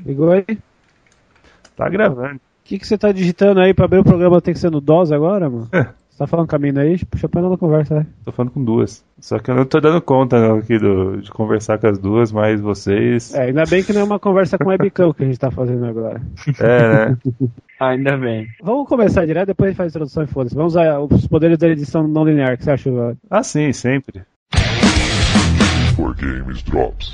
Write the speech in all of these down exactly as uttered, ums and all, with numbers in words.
Ligou aí? Tá gravando. O que, que você tá digitando aí pra abrir o programa? Tem que ser no D O S agora, mano? Você tá falando com a mina aí? Puxa pra ela na conversa, né? Tô falando com duas. Só que eu não tô dando conta não, aqui do, de conversar com as duas, mas vocês... É, ainda bem que não é uma conversa com webcam que a gente tá fazendo agora. É, né? Ainda bem. Vamos começar direto, depois a gente faz a introdução e foda-se. Vamos usar os poderes da edição não linear, o que você acha? Ah, sim, sempre. For Games Drops.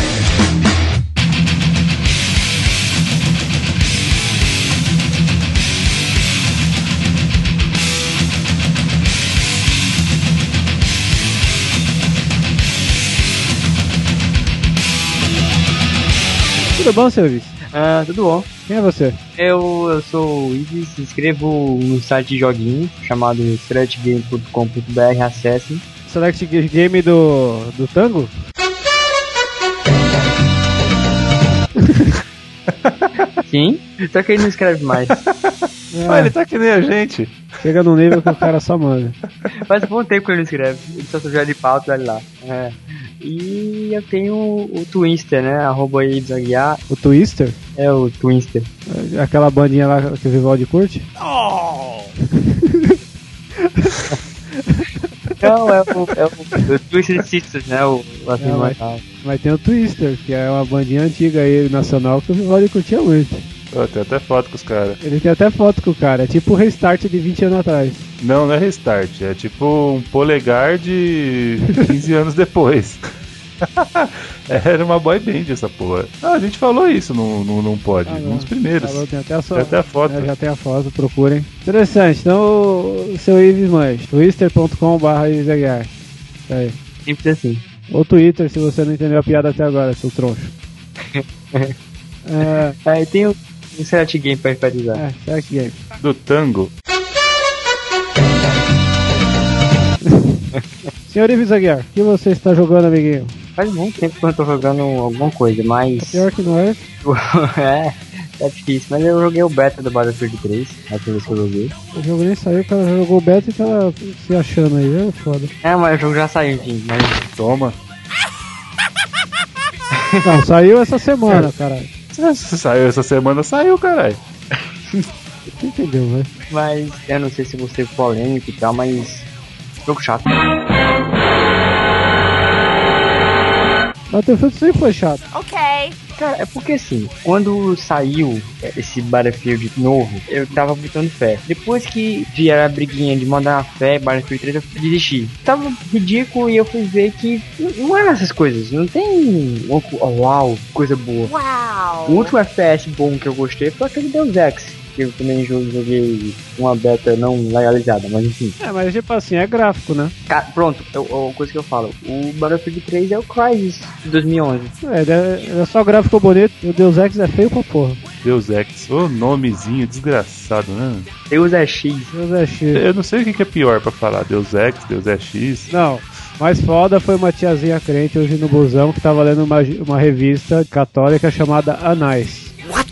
Tudo bom, seu Ives? Ah, tudo bom. Quem é você? Eu, eu sou o Ives, escrevo no site de joguinhos chamado select game ponto com ponto b r, acessem. Select Game do, do Tango? Sim, só que ele não escreve mais. É, Ah, ele tá que nem a gente. chega num nível que o cara só manda. Faz um bom tempo que ele não escreve, ele só sujeira de pauta, olha lá. É. E eu tenho o Twister, né, arroba Ives Aguiar, O Twister? é o Twister. Aquela bandinha lá que o Vivaldi curte? Não, é o, é o, o Twister Sisters, né, o, o assim, Não, mais- Mas tem o Twister, que é uma bandinha antiga aí, nacional, que o Vivaldi curtia muito. Ó, tem até foto com os caras. Ele tem até foto com o cara, é tipo o Restart de vinte anos atrás. Não, não é restart, é tipo um polegar de quinze anos depois. Era uma boy band essa porra. Ah, a gente falou isso num, num, num pod, Ah, um dos primeiros. Falou, tem até a, sua, Tem até a foto. É, já tem a foto, procurem. Interessante, então o seu Ives manja, twister ponto com barra Ives Aguiar. Isso aí. Simples assim. Ou Twitter, se você não entendeu a piada até agora, seu troncho. é, Aí tem o, o select game pra enfatizar. é, Select Game. Do tango. Senhor Ives Aguiar, o que você está jogando, amiguinho? Faz muito tempo que eu não tô jogando alguma coisa, mas... Pior que não é? é, é difícil, mas eu joguei o beta do Battlefield três, a última vez que eu joguei. O jogo nem saiu, o cara jogou o beta e tá se achando aí, é foda. É, mas o jogo já saiu, enfim, mas... Toma. Não, saiu essa semana, caralho. Saiu essa semana, saiu, caralho. Você entendeu, velho? Mas eu não sei se você é polêmico e tal, mas... Jogo chato. Battlefield sempre foi chato. Cara, é porque assim, quando saiu esse Battlefield novo, eu tava botando fé. Depois que vieram a briguinha de mandar uma fé, Battlefield três, eu desisti. Tava ridículo e eu fui ver que não não é essas coisas. Não tem, oh, uau, coisa boa. O último F P S bom que eu gostei foi aquele Deus Ex, que eu também joguei uma beta não legalizada, mas enfim. É, mas tipo assim, é gráfico, né? Ca- Pronto, é a coisa que eu falo. O Battlefield três é o Crysis de dois mil e onze. É, é, é só gráfico bonito e o Deus Ex é feio pra porra. Deus Ex. Ô, nomezinho desgraçado, né? Deus é X. Deus é X. Eu não sei o que que é pior pra falar. Deus Ex, Deus é X. Não, mais foda foi uma tiazinha crente hoje no busão que tava lendo uma, uma revista católica chamada Anais. What?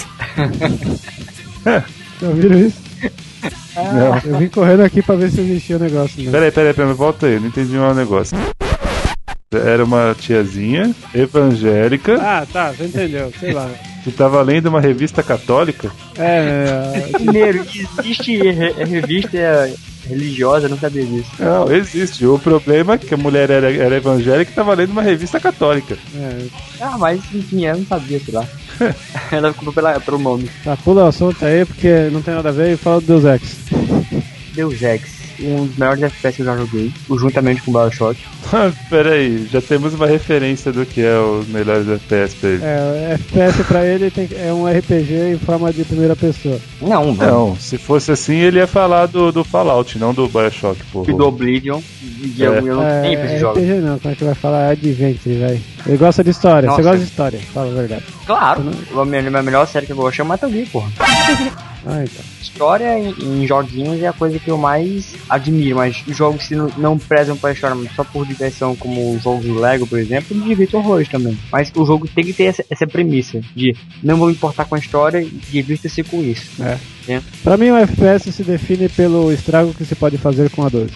Já ouviram isso? Não. Eu vim correndo aqui pra ver se existia o negócio, né? Peraí, peraí, peraí, volta aí, eu não entendi um negócio. Era uma tiazinha evangélica Ah, tá, você entendeu, sei lá. que tava lendo uma revista católica. É, é, Primeiro, existe re- revista religiosa, eu não sabia disso. Não, existe. O problema é que a mulher era, era evangélica e tava lendo uma revista católica. é. Ah, mas enfim, eu não sabia, sei lá. Ela ficou pela, pelo nome. Tá, pula o assunto aí porque não tem nada a ver e fala do Deus Ex. Deus Ex, um dos melhores F P S que eu já joguei, juntamente com o BioShock. Pera aí, já temos uma referência do que é os melhores F P S pra ele. É, F P S pra ele tem, é um R P G em forma de primeira pessoa. Não, não. Não, se fosse assim, ele ia falar do, do Fallout, não do BioShock, porra. E do Oblivion. E eu, eu não É, tenho pra esse jogo. R P G não, como é que vai falar? É Adventure, velho. Ele gosta de história, Nossa. você gosta de história, fala a verdade. Claro, a minha, a melhor série que eu gosto é o Metal Gear, porra. Ah, então. História em, em joguinhos é a coisa que eu mais admiro, mas jogos que não, não prezam pra história, mas só por diversão, como os jogos do Lego, por exemplo, me divirto horrores também. Mas o jogo tem que ter essa, essa premissa de não vou me importar com a história e divirta-se com isso. É. É. Pra mim, o F P S se define pelo estrago que se pode fazer com a doze.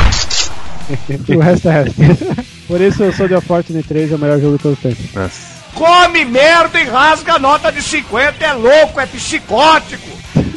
O resto é resto. Por isso, o Soldier of Fortune três é o melhor jogo de todos os tempos. Nossa. come merda e rasga a nota de cinquenta, é louco, é psicótico.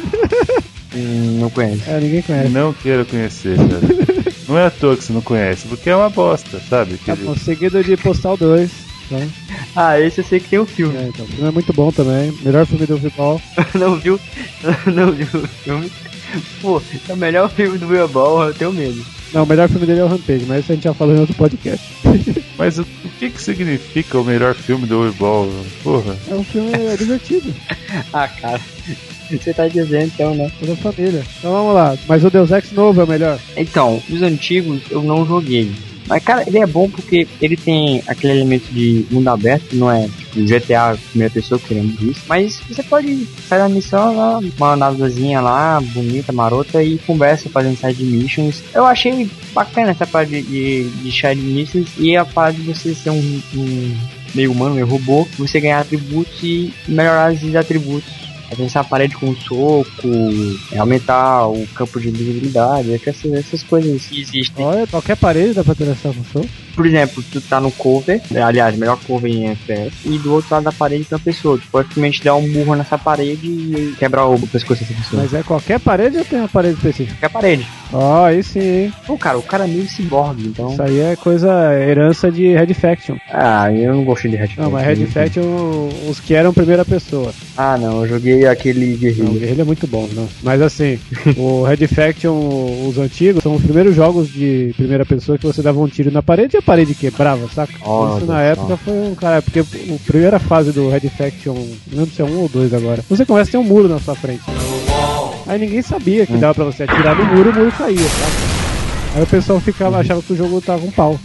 Hum, não conheço. É, ninguém conhece. Não quero conhecer, cara. Não é à toa que você não conhece, porque é uma bosta, sabe? Tá Aquele- bom, seguido de Postal dois. Então, Ah, esse eu sei que tem um filme. é, então, o filme é muito bom também. Melhor filme do futebol. Não viu? Não viu o filme? Pô, é o melhor filme do Will Ball, eu tenho medo. Não, o melhor filme dele é o Rampage, mas isso a gente já falou em outro podcast. Mas o, o que que significa o melhor filme do Urball? Porra. É um filme divertido. Ah, cara. Você tá dizendo então, né? Toda a família. Então vamos lá. Mas o Deus Ex novo é o melhor. Então, os antigos eu não joguei. Mas, cara, ele é bom porque ele tem aquele elemento de mundo aberto, não é tipo G T A primeira pessoa, querendo isso. Mas você pode sair da missão lá, uma navezinha lá, bonita, marota, e conversa fazendo side missions. Eu achei bacana essa parte de, de, de side missions e a parte de você ser um, um meio humano, meio robô, você ganhar atributos e melhorar esses atributos. Atravessar a parede com um soco, é, aumentar o campo de invisibilidade, essas, essas coisas que existem. Olha, qualquer parede dá pra atravessar com soco. Por exemplo, tu tá no cover, aliás, melhor cover em F P S, e do outro lado da parede tem uma pessoa. Tu pode simplesmente dar um burro nessa parede e quebrar o pescoço dessa pessoa. Mas é qualquer parede ou tem uma parede específica? Qualquer parede. Ó, aí sim, hein? Pô, cara, o cara é meio ciborgue, então... Isso aí é coisa, herança de Red Faction. Ah, eu não gostei de Red Faction. Não, mas Red Faction, os que eram primeira pessoa. Ah, não, eu joguei aquele Não, o guerrilha. Guerrilha é muito bom, não. Mas assim, o Red Faction, os antigos, são os primeiros jogos de primeira pessoa que você dava um tiro na parede e a parede quebrava, saca? Olha Isso na só. época foi um cara, porque a primeira fase do Red Faction, não lembro se é um ou dois agora, você começa a ter um muro na sua frente. Aí ninguém sabia que dava pra você atirar no muro e o muro caía, saca? Aí o pessoal ficava, achava que o jogo tava um pau.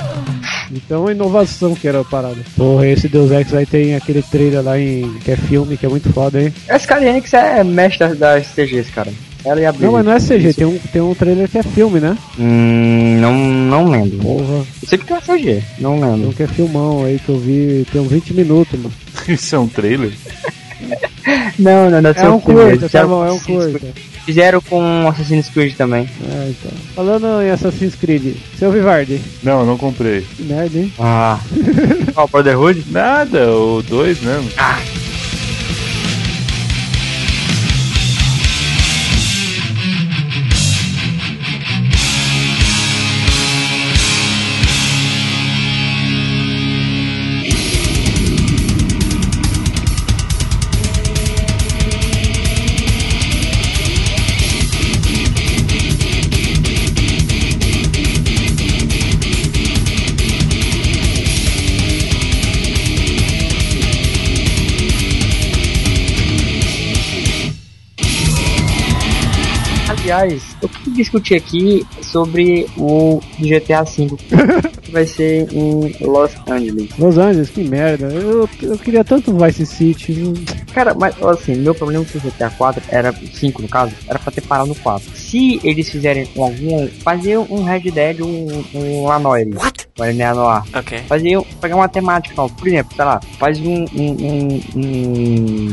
Então a inovação que era a parada. Porra, esse Deus Ex aí tem aquele trailer lá em que é filme, que é muito foda, hein? A Sky Enix é mestre das C Gs, cara. Ela ia abrir. Não, mas não é C G, tem um, tem um trailer que é filme, né? Hum, não, não lembro. Porra, Eu sei que tem uma C G, não tem um lembro. que é filmão aí que eu vi, tem uns vinte minutos, mano. Isso é um trailer? Não, não, não É um curta, tá bom, é um curta. Fizeram com Assassin's Creed também. É, então. Falando em Assassin's Creed, seu Vivardi, Não, não comprei. que merda, hein? Ah. Qual, Brotherhood? Nada, o dois mesmo. Aliás, eu queria discutir aqui sobre o G T A cinco, que vai ser em Los Angeles. Los Angeles, que merda. Eu, eu queria tanto Vice City. não- Cara, mas assim, meu problema com o G T A quatro era, cinco no caso, era pra ter parado no quatro. Se eles fizerem um algum, fazer um Red Dead, um, um Lanoir, What? vai no ar. Ok. Fazer, pegar uma temática, ó, por exemplo, sei lá, faz um, um, um, um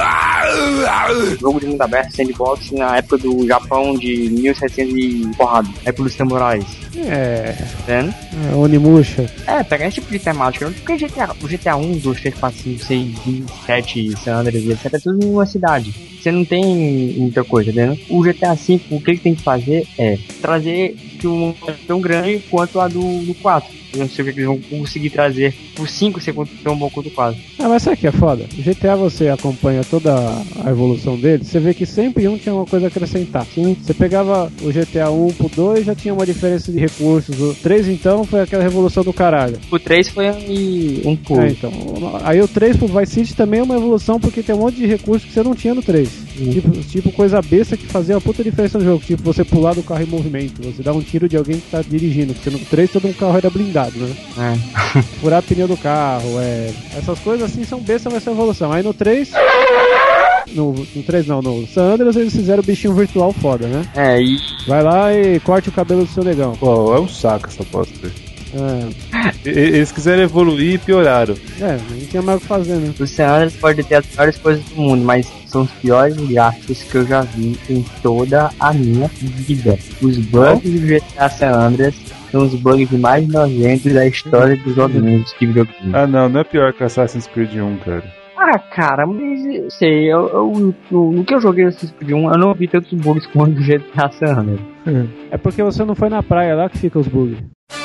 jogo de mundo aberto, sandbox, na época do Japão de mil e setecentos e porrada, época dos samurais, É. tá vendo? é Onimusha. É, pegar esse tipo de temática, não porque G T A, o G T A um, dois, três, quatro, cinco, seis, sete, San Andreas e etcétera é tudo em uma cidade. Você não tem muita coisa, tá vendo? O G T A cinco, o que ele tem que fazer é trazer que um é tão grande quanto a do, do quatro. Eu não sei o que eles vão conseguir trazer por cinco ser tão bom quanto o quatro. Ah, mas sabe o que é foda? O G T A você acompanha toda a evolução dele, você vê que sempre um tinha uma coisa a acrescentar. Sim. Você pegava o G T A um pro dois, já tinha uma diferença de recursos. O três então foi aquela revolução do caralho. O três foi um, um pulo. É, então. Aí o três pro Vice City também é uma evolução porque tem um monte de recursos que você não tinha no três. Uhum. Tipo, tipo coisa besta que fazia uma puta diferença no jogo. Tipo você pular do carro em movimento, você dá um tiro de alguém que tá dirigindo. Porque no três todo um carro era blindado, né? É. Furar pneu do carro, é. Essas coisas assim são bestas, vai ser evolução. Aí no três. No, no três não, no San Andreas eles fizeram o bichinho virtual foda, né? É, e Vai lá e corte o cabelo do seu negão. Pô, é um saco essa bosta. É, E- Eles quiseram evoluir e pioraram. é, não tinha mais o que fazer, né? o San Andreas pode ter as piores coisas do mundo, mas são os piores gráficos que eu já vi em toda a minha vida. Os bugs do G T A San Andreas são os bugs mais nojentos da história dos joguinhos de videogame. Ah, não, não é pior que Assassin's Creed um, cara. Ah, cara, mas sei, eu, eu, eu, no que eu joguei Assassin's Creed um, eu não vi tantos bugs quanto o G T A San Andreas. É porque você não foi na praia, lá que fica os bugs.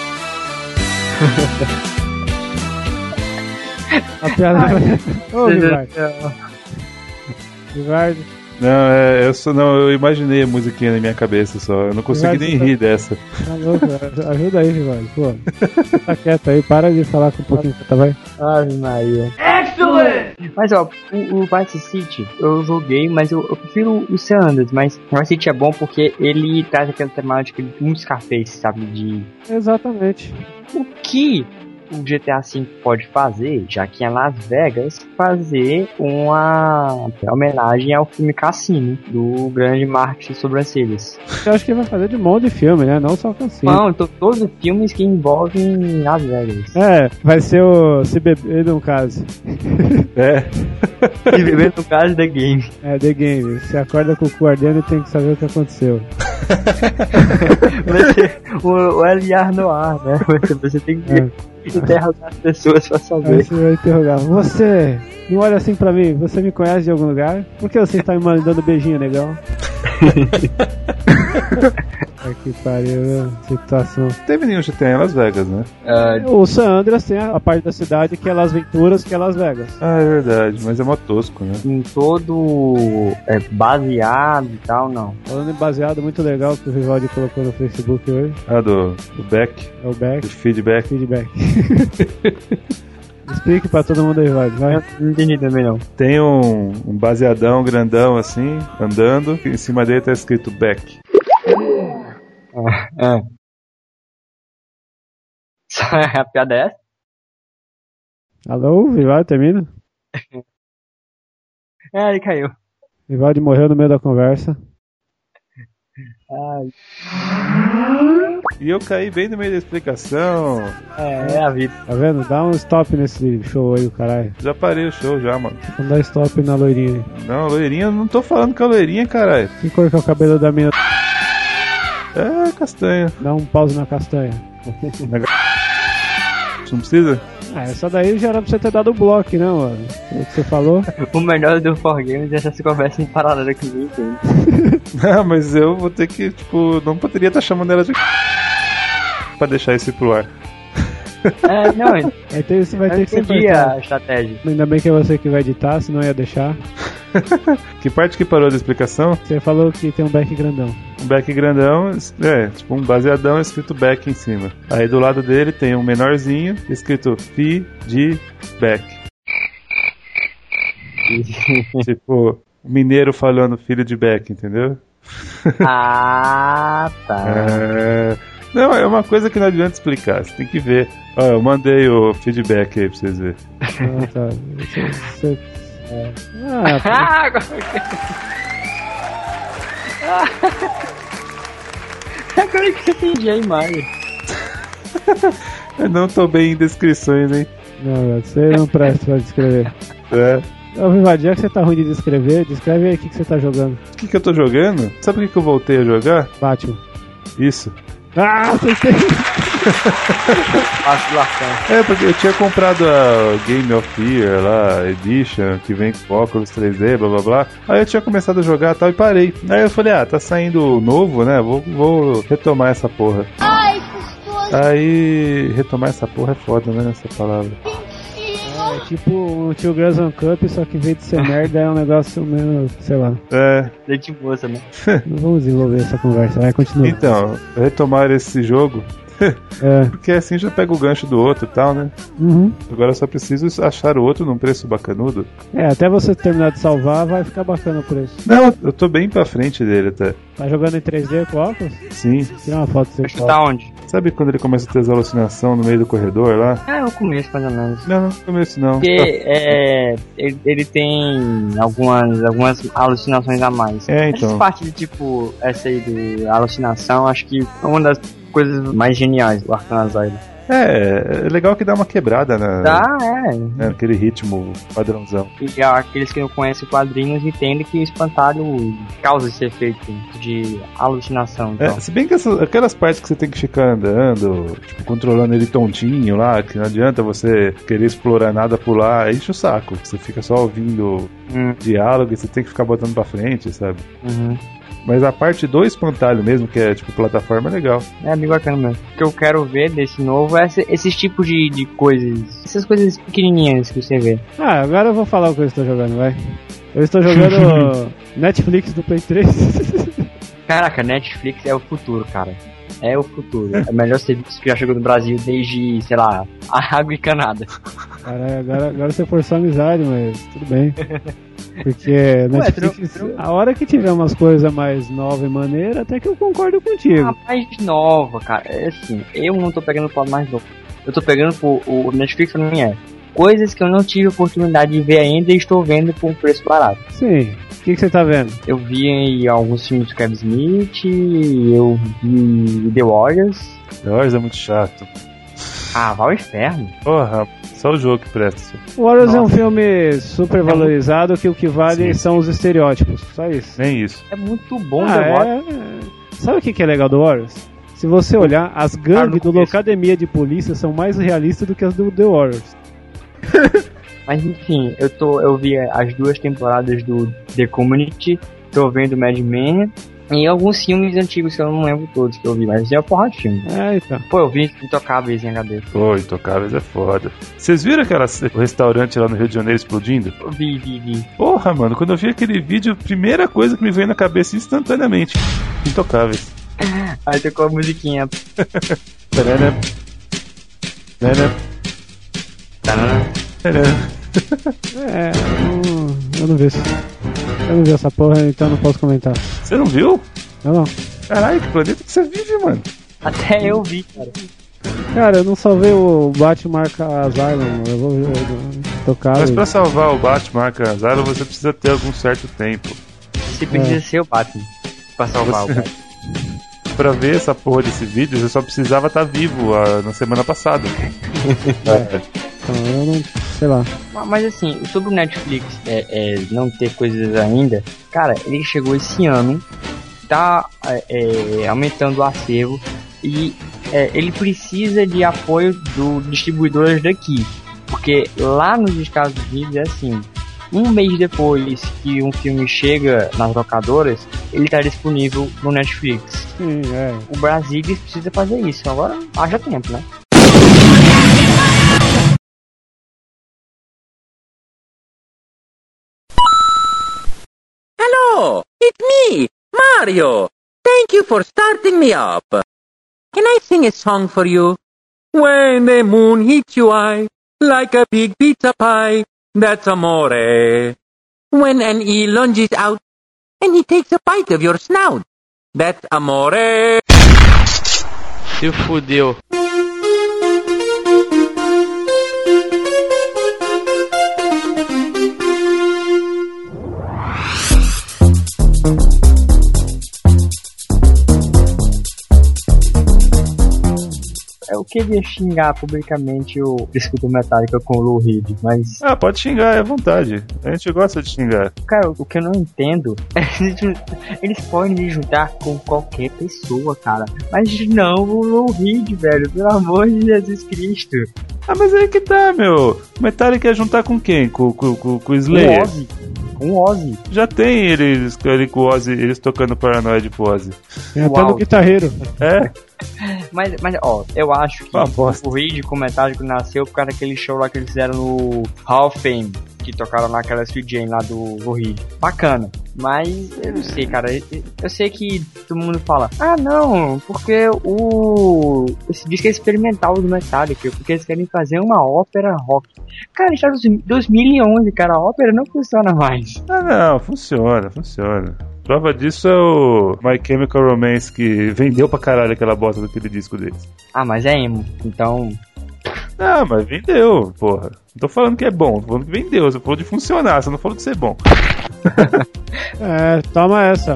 A piada. Ô, Vivardo. Vivardo. Não, é, eu só, não, eu imaginei a musiquinha na minha cabeça só. Eu não consegui Vivardo, nem tá... rir dessa. Tá louco, ajuda aí, Vivardo. Pô, tá quieto aí, para de falar com um pouquinho, tá vai? Ave Maria. Excellent! Mas ó, o, o Vice City eu joguei, mas eu, eu prefiro o San Andreas, mas o Vice City é bom porque ele traz aquela temática de um Scarface, sabe? De. Exatamente. O que o G T A cinco pode fazer, já que é Las Vegas, fazer uma homenagem ao filme Cassino, do grande Marcos Sobrancelhas. Eu acho que vai fazer de um monte de filme, né? Não só Cassino. Não, então todos os filmes que envolvem Las Vegas. É, vai ser o Se Beber, no caso. É. Se Beber, no caso, The Game. É, The Game. Você acorda com o cu ardendo e tem que saber o que aconteceu. Vai ser o, o L R no ar, né? Você, você tem que é. interrogar as pessoas pra saber. Aí você vai interrogar. Você, não olha assim pra mim, você me conhece de algum lugar? Por que você está me mandando beijinho, negão? Ai, que pariu, situação. Teve nenhum G T A em Las Vegas, né? Uh, O San Andreas tem a parte da cidade que é Las Venturas, que é Las Vegas. Ah, é verdade, mas é mó tosco, né? em todo é, baseado e tal, não. Falando em baseado, muito legal que o Vivaldi colocou no Facebook hoje. Ah, do, do Beck, É o Back. do feedback. Feedback. Explique pra todo mundo aí, Vivaldi, vai. Eu não entendi também, não. Tem um, um baseadão grandão assim, andando, e em cima dele tá escrito Beck. Ah, é. Só a piada é essa? Alô, Vivaldi, termina? É, ele caiu. Vivaldi morreu no meio da conversa. Ai, E eu caí bem no meio da explicação. é, é a vida. Tá vendo? Dá um stop nesse show aí, o caralho. Já parei o show já, mano. Vamos dar stop na loirinha aí. Não, loirinha, eu não tô falando que é loirinha, caralho. Que cor que é o cabelo da mina? É castanho. Dá um pause na castanha. Não precisa? Ah, essa daí já era pra você ter dado o bloco, né, mano? O que você falou. O melhor do For Games é essa conversa em paralelo comigo. Não, mas eu vou ter que, tipo, não poderia estar chamando ela de pra deixar isso pro ar. É, não, Aí tem, você vai eu ter que ser entendi cortado. a estratégia. Ainda bem que é você que vai editar, senão ia deixar. Que parte que parou da explicação? Você falou que tem um back grandão. Um back grandão, é, tipo um baseadão escrito back em cima. Aí do lado dele tem um menorzinho escrito feedback. Tipo, mineiro falando filho de back, entendeu? Ah, tá. É... Não, é uma coisa que não adianta explicar, você tem que ver. Ó, eu mandei o feedback aí pra vocês verem. Ah, tá. Você, você... É. Ah, pô. Ah, agora agora que eu entendi a imagem. Eu não tô bem em descrições, hein? Não, você não presta pra descrever. É. Ô, Vivaldi, já que você tá ruim de descrever, descreve aí o que, que você tá jogando. O que, que eu tô jogando? Sabe o que, que eu voltei a jogar? Batman. Isso. Ah, você tem... Vacilação. É, porque eu tinha comprado a Game of the Year lá, Edition, que vem com óculos três D, blá blá blá. Aí eu tinha começado a jogar e tal e parei. Aí eu falei, ah, tá saindo novo, né? Vou, vou retomar essa porra. Ai, gostoso. Aí, retomar essa porra é foda, né? Essa palavra. É tipo um Tio Girls on Cup, só que em vez de ser merda é um negócio menos, sei lá. É. Leite moça, né? Não vamos desenvolver essa conversa, vai, continua. Então, retomar esse jogo. É. Porque assim já pega o gancho do outro e tal, né? Uhum. Agora eu só preciso achar o outro num preço bacanudo. É, até você terminar de salvar, vai ficar bacana o preço. Não, eu tô bem pra frente dele até. Tá jogando em três D com óculos? Sim. Tira uma foto do seu Você foto. tá onde? Sabe quando ele começa a ter as alucinações no meio do corredor lá? É, eu começo mais ou menos. Não, não começo não. Porque é, ele, ele tem algumas, algumas alucinações a mais. É, Essa então. parte de tipo, essa aí de alucinação, acho que é uma das coisas mais geniais do Arcanazoid. É, é legal que dá uma quebrada na, Dá, é. né, naquele ritmo padrãozão. E aqueles que não conhecem quadrinhos entendem que o espantalho causa esse efeito de alucinação. Então. É, se bem que essas, aquelas partes que você tem que ficar andando, tipo, controlando ele tontinho lá, que não adianta você querer explorar nada, pular, enche o saco. Você fica só ouvindo Hum. diálogo e você tem que ficar botando pra frente, sabe? Uhum. Mas a parte do espantalho mesmo, que é tipo plataforma, é legal. É bem bacana mesmo. O que eu quero ver desse novo é esse, esses tipos de, de coisas. Essas coisas pequenininhas que você vê. Ah, agora eu vou falar o que eu estou jogando, vai. Eu estou jogando Netflix do Play três. Caraca, Netflix é o futuro, cara. É o futuro. É o melhor serviço que já chegou no Brasil desde, sei lá, a água encanada. Caralho, agora, agora você forçou a amizade, mas tudo bem. Porque Netflix, tru- tru- a hora que tiver umas coisas mais novas e maneiras, até que eu concordo contigo. A mais nova, cara. É assim, eu não tô pegando o lado mais novo. Eu tô pegando por, o Netflix pra mim é coisas que eu não tive oportunidade de ver ainda e estou vendo por um preço barato. Sim. O que, que você tá vendo? Eu vi aí alguns filmes do Kevin Smith, eu vi The Warriors. The Warriors é muito chato. Ah, vai ao inferno. Porra, só o jogo que presta. O Warriors é um Nossa. filme super valorizado que o que vale Sim. são os estereótipos. Só isso. Nem isso. É muito bom Ah, The Warriors. é, é. Sabe o que, que é legal do Warriors? Se você olhar, as gangues do começo. Locademia de Polícia são mais realistas do que as do The Warriors. Mas enfim, eu tô, eu vi as duas temporadas do The Community, tô vendo Mad Men e alguns filmes antigos que eu não lembro todos que eu vi, mas é uma porra de filme. É, então. Pô, eu vi Intocáveis em H D. Pô, Intocáveis é foda. Vocês viram aquela, o restaurante lá no Rio de Janeiro explodindo? Eu vi, vi, vi. Porra, mano, quando eu vi aquele vídeo, a primeira coisa que me veio na cabeça instantaneamente: Intocáveis. Aí tocou a musiquinha. Tarana. Tarana. Tarana. Tarana. É, eu não, eu não vi isso. Eu não vi essa porra, então não posso comentar. Você não viu? Não, não. Caralho, que planeta que você vive, mano? Até eu vi, cara. Cara, eu não salvei o Batman Asylum, eu vou ver o tocar. Mas pra salvar o Batman Asylum, você precisa ter algum certo tempo. Você precisa É. ser o Batman pra salvar Você- o Batman. Pra ver essa porra desse vídeo, você só precisava estar vivo ah, na semana passada. É. Então, eu não. Sei lá. Ma- Mas assim, sobre o Netflix é, é, não ter coisas ainda, cara, ele chegou esse ano, tá é, é, aumentando o acervo e é, ele precisa de apoio do distribuidores daqui, porque lá nos Estados Unidos é assim, um mês depois que um filme chega nas locadoras, ele tá disponível no Netflix. Sim, é. O Brasil precisa fazer isso, agora haja tempo, né? Hello, it's me, Mario. Thank you for starting me up. Can I sing a song for you? When the moon hits your eye, like a big pizza pie, that's amore. When an eel lunges out, and he takes a bite of your snout, that's amore. Se fudeu. Eu queria xingar publicamente o Desculpa Metallica com o Lou Reed, mas, Ah, pode xingar, é à vontade. A gente gosta de xingar. cara, o que eu não entendo é que eles podem se juntar com qualquer pessoa, cara. Mas não o Lou Reed, velho, pelo amor de Jesus Cristo. Ah, mas aí que tá, meu. Metallica quer juntar com quem? Com, com, com, com o Um Slayer? Ozzy. Um Ozzy. Já tem eles, ele com o Ozzy, eles tocando Paranoid pro Ozzy. Tem até Uau. no guitarreiro. É? Mas, mas, ó, eu acho que Uma bosta. o Reed com Metallica nasceu por causa daquele show lá que eles fizeram no Hall of Fame, que tocaram naquela Sweet Jane lá do Lou Reed. Bacana. Mas, eu não sei, cara. Eu, eu sei que todo mundo fala, ah, não, porque o... esse disco é experimental do Metallica, porque eles querem fazer uma ópera rock. Cara, já em dois mil e onze, cara, a ópera não funciona mais. Ah, não, funciona, funciona. Prova disso é o My Chemical Romance, que vendeu pra caralho aquela bosta daquele disco deles. Ah, mas é emo, então... Ah, mas vendeu, porra. Não tô falando que é bom, tô falando que vendeu. Você falou de funcionar, você não falou de ser bom. É, toma essa.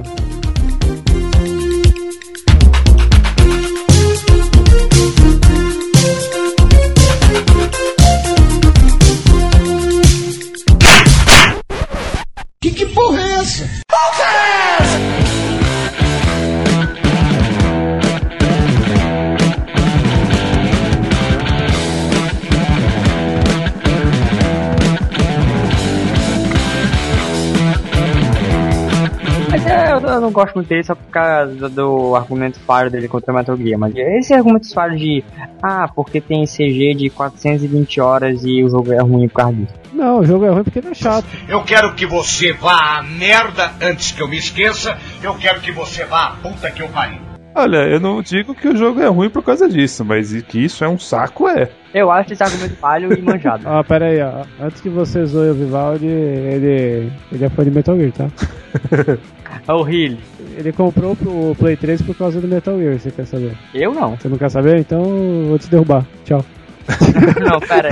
eu não gosto muito dele só por causa do, do argumento falho dele contra o Metal Gear, mas esse argumento falho de, ah, porque tem C G de quatrocentas e vinte horas e o jogo é ruim por causa disso. Não, o jogo é ruim porque ele é chato. Eu quero que você vá à merda antes que eu me esqueça. Eu quero que você vá à puta que eu pariu. Olha, eu não digo que o jogo é ruim por causa disso, mas que isso é um saco, é. Eu acho esse argumento falho e manjado. Ah, pera aí, ó. Antes que você zoe o Vivaldi, ele, ele é fã de Metal Gear, tá? É o Healy. Ele comprou o Play três por causa do Metal Gear, você quer saber? Eu não. Você não quer saber? Então eu vou te derrubar. Tchau. Não, pera.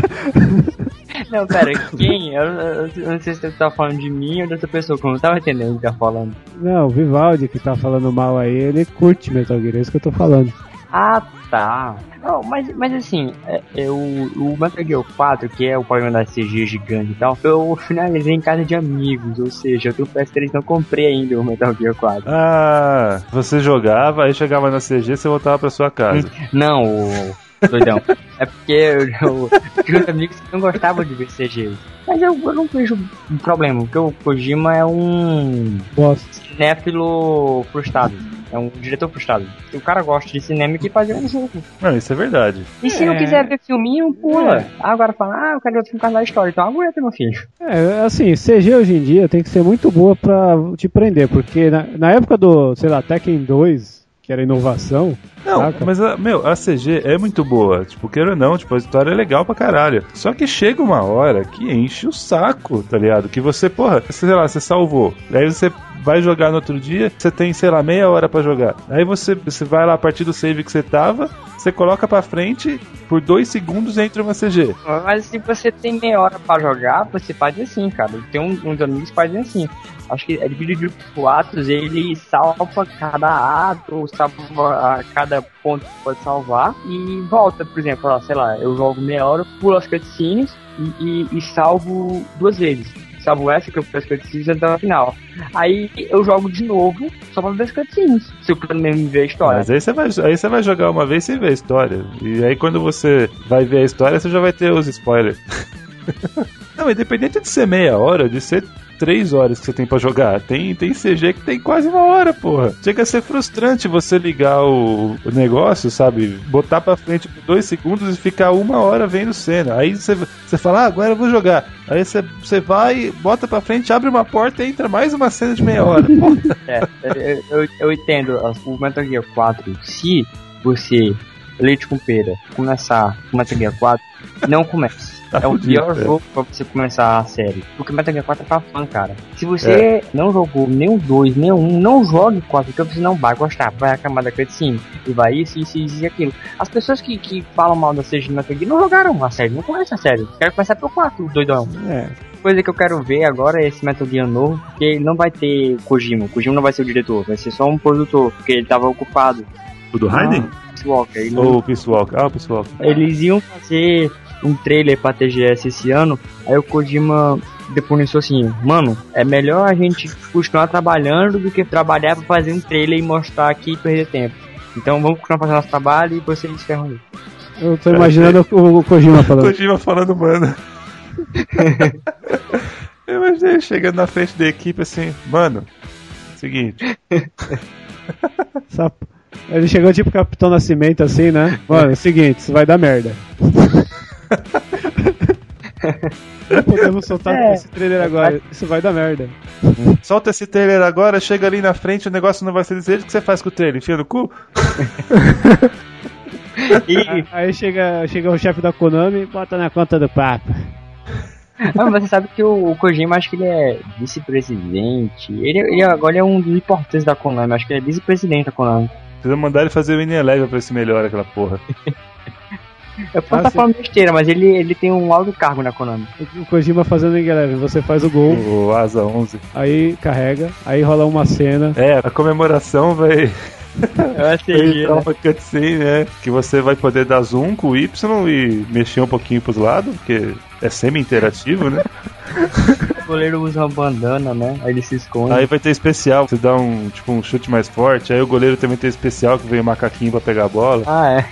Não, pera, quem? Eu, eu, eu não sei se você tá falando de mim ou dessa pessoa, que eu não tava entendendo o que tá falando. Não, o Vivaldi que tá falando mal aí, ele curte Metal Gear, é isso que eu tô falando. Ah, tá. Não, mas, mas assim, é, é, o, o Metal Gear quatro, que é o problema da C G gigante e tal, eu finalizei em casa de amigos, ou seja, eu tenho o P S três e não comprei ainda o Metal Gear quatro. Ah, você jogava, aí chegava na C G e você voltava pra sua casa. Não, o... doidão. É porque eu, eu tinha amigos que não gostavam de ver C G. Mas eu, eu não vejo um problema, porque o Kojima é um Bosta. cinéfilo frustrado. É um diretor frustrado. O cara gosta de cinema e que faz um jogo. Não, isso é verdade. E se É. não quiser ver filminho, pula. É. Agora fala, ah, eu quero ver o filme por causa da história. Então aguenta, meu filho. É, assim, C G hoje em dia tem que ser muito boa pra te prender, porque na, na época do, sei lá, Tekken dois, que era inovação... Não, saca? mas, a, meu, a C G é muito boa. Tipo, queira ou não, tipo, a história é legal pra caralho. Só que chega uma hora que enche o saco, tá ligado? Que você, porra, sei lá, você salvou. Aí você vai jogar no outro dia, você tem, sei lá, meia hora pra jogar. Aí você, você vai lá a partir do save que você tava, você coloca pra frente, por dois segundos entra uma C G. Mas se você tem meia hora pra jogar, você faz assim, cara. Tem um, uns amigos que fazem assim. Acho que é dividido por atos, ele salva cada ato, salva cada ponto que pode salvar e volta, por exemplo, ó, sei lá, eu jogo meia hora, pulo as cutscenes e, e, e salvo duas vezes. Salvo essa que eu fiz as cutscenes até o final. Aí eu jogo de novo, só pra ver as cutscenes, se eu quero mesmo ver a história. Mas aí você vai, aí você vai jogar uma vez sem ver a história. E aí quando você vai ver a história, você já vai ter os spoilers. Não, independente de ser meia hora, de ser três horas que você tem pra jogar, tem, tem C G que tem quase uma hora, porra. Chega a ser frustrante você ligar o, o negócio, sabe? Botar pra frente por dois segundos e ficar uma hora vendo cena. Aí você, você fala, ah, agora eu vou jogar. Aí você, você vai, bota pra frente, abre uma porta e entra mais uma cena de meia hora. É, eu, eu, eu entendo, o Metal Gear quatro, se você, leite com pera, começar o Metal Gear quatro, não comece. Tá é o fudido, pior é. jogo pra você começar a série. Porque Metal Gear quatro é pra fã, cara. Se você É. não jogou nem o dois, nem o um, não jogue o quatro, porque você não vai gostar. Vai acabar da cutscene. E vai isso, isso, isso e aquilo. As pessoas que, que falam mal da série de Metal Gear não jogaram a série, não conhecem a série. Quero começar pelo quatro, doidão. É. Coisa que eu quero ver agora é esse Metal Gear novo, porque ele não vai ter Kojima. O Kojima não vai ser o diretor, vai ser só um produtor, porque ele tava ocupado. O do Raiden? Peace Walker. Ele não- Ou o Peace Walker? Ah, o Peace Walker. Eles iam fazer um trailer pra T G S esse ano, aí o Kojima depois pensou assim, mano, é melhor a gente continuar trabalhando do que trabalhar pra fazer um trailer e mostrar aqui e perder tempo. Então vamos continuar fazendo nosso trabalho e vocês ferram aí. Eu tô imaginando o, o Kojima falando. Kojima falando, mano. Eu imaginei ele chegando na frente da equipe assim, mano, seguinte. Essa- Ele chegou tipo Capitão Nascimento assim, né? Mano, é o seguinte, isso vai dar merda. Não podemos soltar É. esse trailer agora, isso vai dar merda. Solta esse trailer agora, chega ali na frente, o negócio não vai ser desse jeito. O que você faz com o trailer? Enfia no cu? E Aí chega, chega o chefe da Konami e bota na conta do papo. ah, você sabe que o, o Kojima, acho que ele é vice-presidente. Ele, ele agora é um dos importantes da Konami, acho que ele é vice-presidente da Konami. Precisa mandar ele fazer o Winning Eleven pra ver se melhora aquela porra. Eu posso Ah, estar sim. falando besteira, mas ele, ele tem um alto cargo na Konami. O Kojima fazendo Wing Eleven, você faz o gol, O Asa onze. aí carrega, aí rola uma cena. É, a comemoração vai... Eu sei, Vai uma cutscene, né? Que você vai poder dar zoom com o Y e mexer um pouquinho pros lados, porque é semi-interativo, né? O goleiro usa uma bandana, né? Aí ele se esconde. Aí vai ter especial, você dá um, tipo, um chute mais forte, aí o goleiro também tem especial que vem o macaquinho pra pegar a bola Ah, é.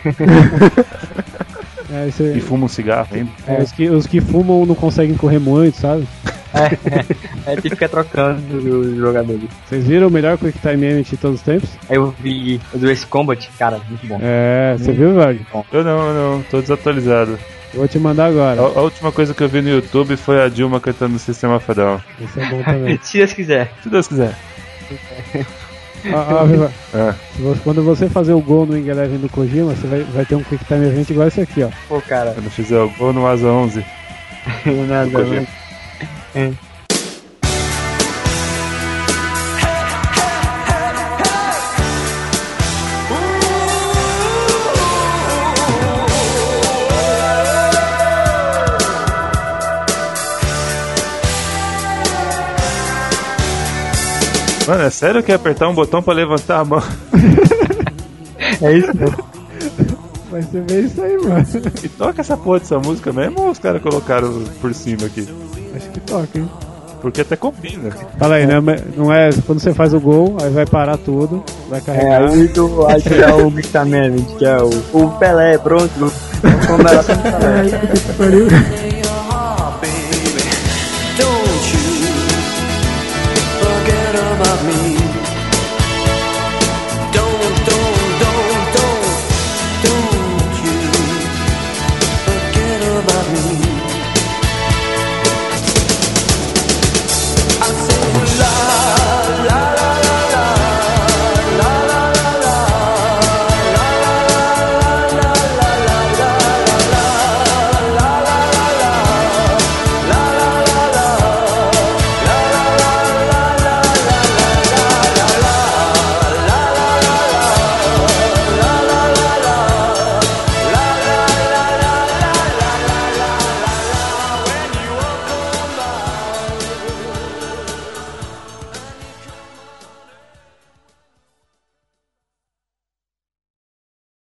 É, isso aí- e fuma um cigarro ainda. é, os, que, os que fumam não conseguem correr muito, sabe? Aí tem que ficar trocando os jogadores. Vocês viram o melhor Quick Time Event de todos os tempos? Aí eu vi o do Ace Combat, cara, muito bom. É, você viu, Varg? Eu não, eu não, tô desatualizado. Vou te mandar agora. A, a última coisa que eu vi no YouTube foi a Dilma cantando System of a Down. Esse é bom também. Se Deus quiser. Se Deus quiser. Ah, ah, Viva, É. se você- quando você fazer o gol no Wing Eleven do Kojima, você vai, vai ter um Quick Time Event igual esse aqui, ó. Pô, cara, Quando fizer o gol no Asa onze. nada, Kojima. né? Mano, é sério que é apertar um botão pra levantar a mão? É isso mesmo. Vai ser bem isso aí, mano. E toca essa porra dessa música mesmo ou os caras colocaram por cima aqui? Acho que toca, hein? Porque até combina. Fala aí, né? Não é quando você faz o gol, aí vai parar tudo, vai É, carregar. aí tu aí tu dá o Victor que é o, o Pelé, pronto. Como ela sempre fala. Ai, puta que pariu.